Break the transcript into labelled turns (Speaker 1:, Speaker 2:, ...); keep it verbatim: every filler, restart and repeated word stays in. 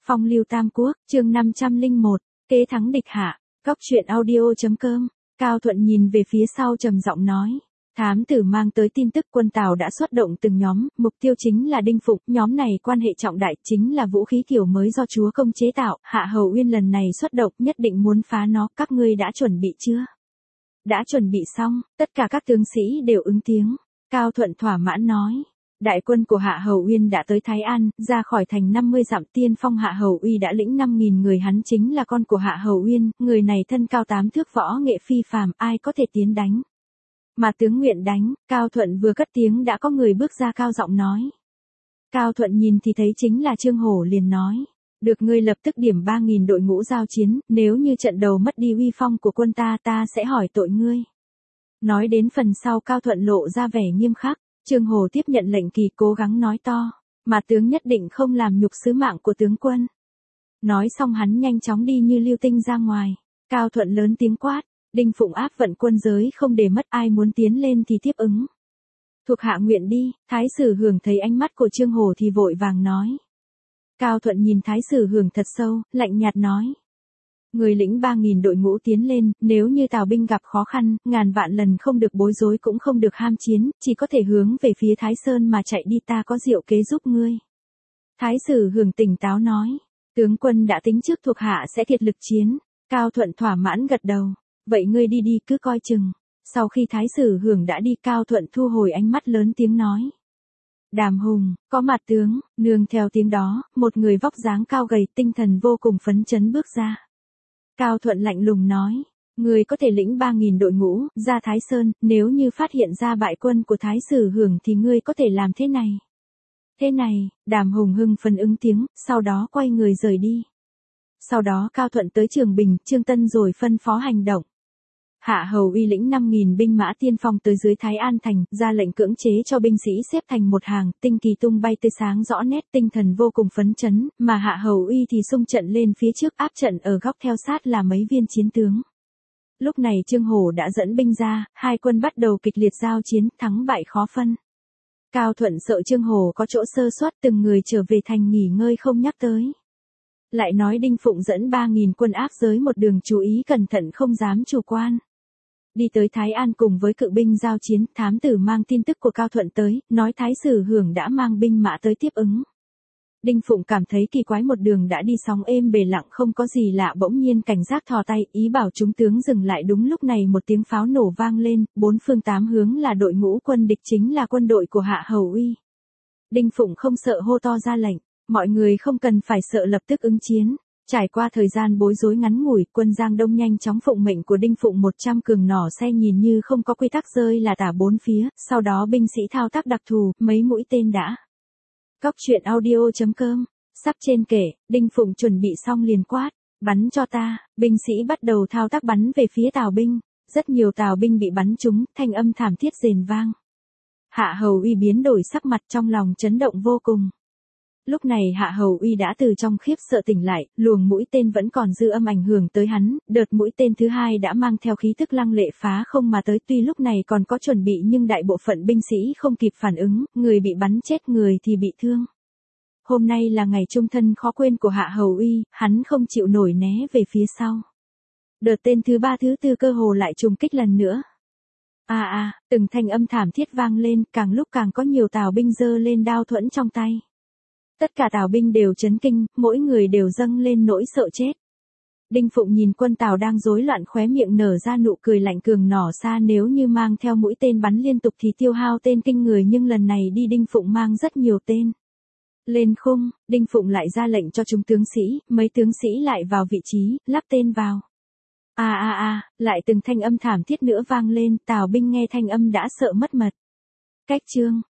Speaker 1: Phong lưu tam quốc, chương năm trăm lẻ một, kế thắng địch hạ, góc truyện audio.com, Cao Thuận nhìn về phía sau trầm giọng nói. Thám tử mang tới tin tức quân Tào đã xuất động từng nhóm, mục tiêu chính là Đinh Phụng, nhóm này quan hệ trọng đại chính là vũ khí kiểu mới do chúa công chế tạo, Hạ Hầu Uyên lần này xuất động nhất định muốn phá nó, các ngươi đã chuẩn bị chưa? Đã chuẩn bị xong, tất cả các tướng sĩ đều ứng tiếng, Cao Thuận thỏa mãn nói. Đại quân của Hạ Hầu Uyên đã tới Thái An, ra khỏi thành năm mươi dặm tiên phong Hạ Hầu Uy đã lĩnh năm nghìn người, hắn chính là con của Hạ Hầu Uyên, người này thân cao tám thước võ nghệ phi phàm, ai có thể tiến đánh. Mà tướng nguyện đánh, Cao Thuận vừa cất tiếng đã có người bước ra cao giọng nói. Cao Thuận nhìn thì thấy chính là Trương Hổ, liền nói. Được, ngươi lập tức điểm ba nghìn đội ngũ giao chiến, nếu như trận đầu mất đi uy phong của quân ta ta sẽ hỏi tội ngươi. Nói đến phần sau Cao Thuận lộ ra vẻ nghiêm khắc. Trương Hổ tiếp nhận lệnh kỳ cố gắng nói to, mà tướng nhất định không làm nhục sứ mạng của tướng quân. Nói xong hắn nhanh chóng đi như lưu tinh ra ngoài, Cao Thuận lớn tiếng quát, Đinh Phụng áp vận quân giới không để mất, ai muốn tiến lên thì tiếp ứng. Thuộc hạ nguyện đi, Thái Sử Hưởng thấy ánh mắt của Trương Hổ thì vội vàng nói. Cao Thuận nhìn Thái Sử Hưởng thật sâu, lạnh nhạt nói. Người lĩnh ba nghìn đội ngũ tiến lên, nếu như Tào binh gặp khó khăn, ngàn vạn lần không được bối rối cũng không được ham chiến, chỉ có thể hướng về phía Thái Sơn mà chạy đi, ta có diệu kế giúp ngươi. Thái Sử Hưởng tỉnh táo nói, tướng quân đã tính trước thuộc hạ sẽ kiệt lực chiến, Cao Thuận thỏa mãn gật đầu, vậy ngươi đi đi cứ coi chừng. Sau khi Thái Sử Hưởng đã đi, Cao Thuận thu hồi ánh mắt lớn tiếng nói. Đàm Hùng, có mặt tướng, nương theo tiếng đó, một người vóc dáng cao gầy tinh thần vô cùng phấn chấn bước ra. Cao Thuận lạnh lùng nói, người có thể lĩnh ba nghìn đội ngũ, ra Thái Sơn, nếu như phát hiện ra bại quân của Thái Sử Hưởng thì ngươi có thể làm thế này. Thế này, Đàm Hùng hưng phấn ứng tiếng, sau đó quay người rời đi. Sau đó Cao Thuận tới Trường Bình, Trương Tân rồi phân phó hành động. Hạ Hầu Uy lĩnh năm nghìn binh mã tiên phong tới dưới Thái An thành, ra lệnh cưỡng chế cho binh sĩ xếp thành một hàng, tinh kỳ tung bay tươi sáng rõ nét, tinh thần vô cùng phấn chấn, mà Hạ Hầu Uy thì xung trận lên phía trước, áp trận ở góc theo sát là mấy viên chiến tướng. Lúc này Trương Hổ đã dẫn binh ra, hai quân bắt đầu kịch liệt giao chiến, thắng bại khó phân. Cao Thuận sợ Trương Hổ có chỗ sơ suất, từng người trở về thành nghỉ ngơi không nhắc tới. Lại nói Đinh Phụng dẫn ba nghìn quân áp giới một đường, chú ý cẩn thận không dám chủ quan. Đi tới Thái An cùng với cự binh giao chiến, thám tử mang tin tức của Cao Thuận tới, nói Thái Sử Hưởng đã mang binh mã tới tiếp ứng. Đinh Phụng cảm thấy kỳ quái, một đường đã đi sóng êm bề lặng không có gì lạ, bỗng nhiên cảnh giác thò tay, ý bảo chúng tướng dừng lại. Đúng lúc này một tiếng pháo nổ vang lên, bốn phương tám hướng là đội ngũ quân địch, chính là quân đội của Hạ Hầu Uy. Đinh Phụng không sợ hô to ra lệnh, mọi người không cần phải sợ, lập tức ứng chiến. Trải qua thời gian bối rối ngắn ngủi, quân Giang Đông nhanh chóng phụng mệnh của Đinh Phụng một trăm cường nỏ xe nhìn như không có quy tắc rơi là tả bốn phía, sau đó binh sĩ thao tác đặc thù, mấy mũi tên đã. Góc truyện audio.com, sắp trên kể, Đinh Phụng chuẩn bị xong liền quát, bắn cho ta, binh sĩ bắt đầu thao tác bắn về phía Tào binh, rất nhiều Tào binh bị bắn trúng, thanh âm thảm thiết rền vang. Hạ Hầu Uy biến đổi sắc mặt, trong lòng chấn động vô cùng. Lúc này Hạ Hầu Uy đã từ trong khiếp sợ tỉnh lại, luồng mũi tên vẫn còn dư âm ảnh hưởng tới hắn, đợt mũi tên thứ hai đã mang theo khí tức lăng lệ phá không mà tới, tuy lúc này còn có chuẩn bị nhưng đại bộ phận binh sĩ không kịp phản ứng, người bị bắn chết, người thì bị thương. Hôm nay là ngày trung thân khó quên của Hạ Hầu Uy, hắn không chịu nổi né về phía sau. Đợt tên thứ ba thứ tư cơ hồ lại trùng kích lần nữa. A à, a, à, từng thanh âm thảm thiết vang lên, càng lúc càng có nhiều Tào binh giơ lên đao thuẫn trong tay. Tất cả Tào binh đều chấn kinh, mỗi người đều dâng lên nỗi sợ chết. Đinh Phụng nhìn quân Tào đang rối loạn, khóe miệng nở ra nụ cười lạnh, cường nỏ xa nếu như mang theo mũi tên bắn liên tục thì tiêu hao tên kinh người, nhưng lần này đi Đinh Phụng mang rất nhiều tên. Lên khung, Đinh Phụng lại ra lệnh cho chúng tướng sĩ, mấy tướng sĩ lại vào vị trí, lắp tên vào. A a a, lại từng thanh âm thảm thiết nữa vang lên, Tào binh nghe thanh âm đã sợ mất mật. Cách chương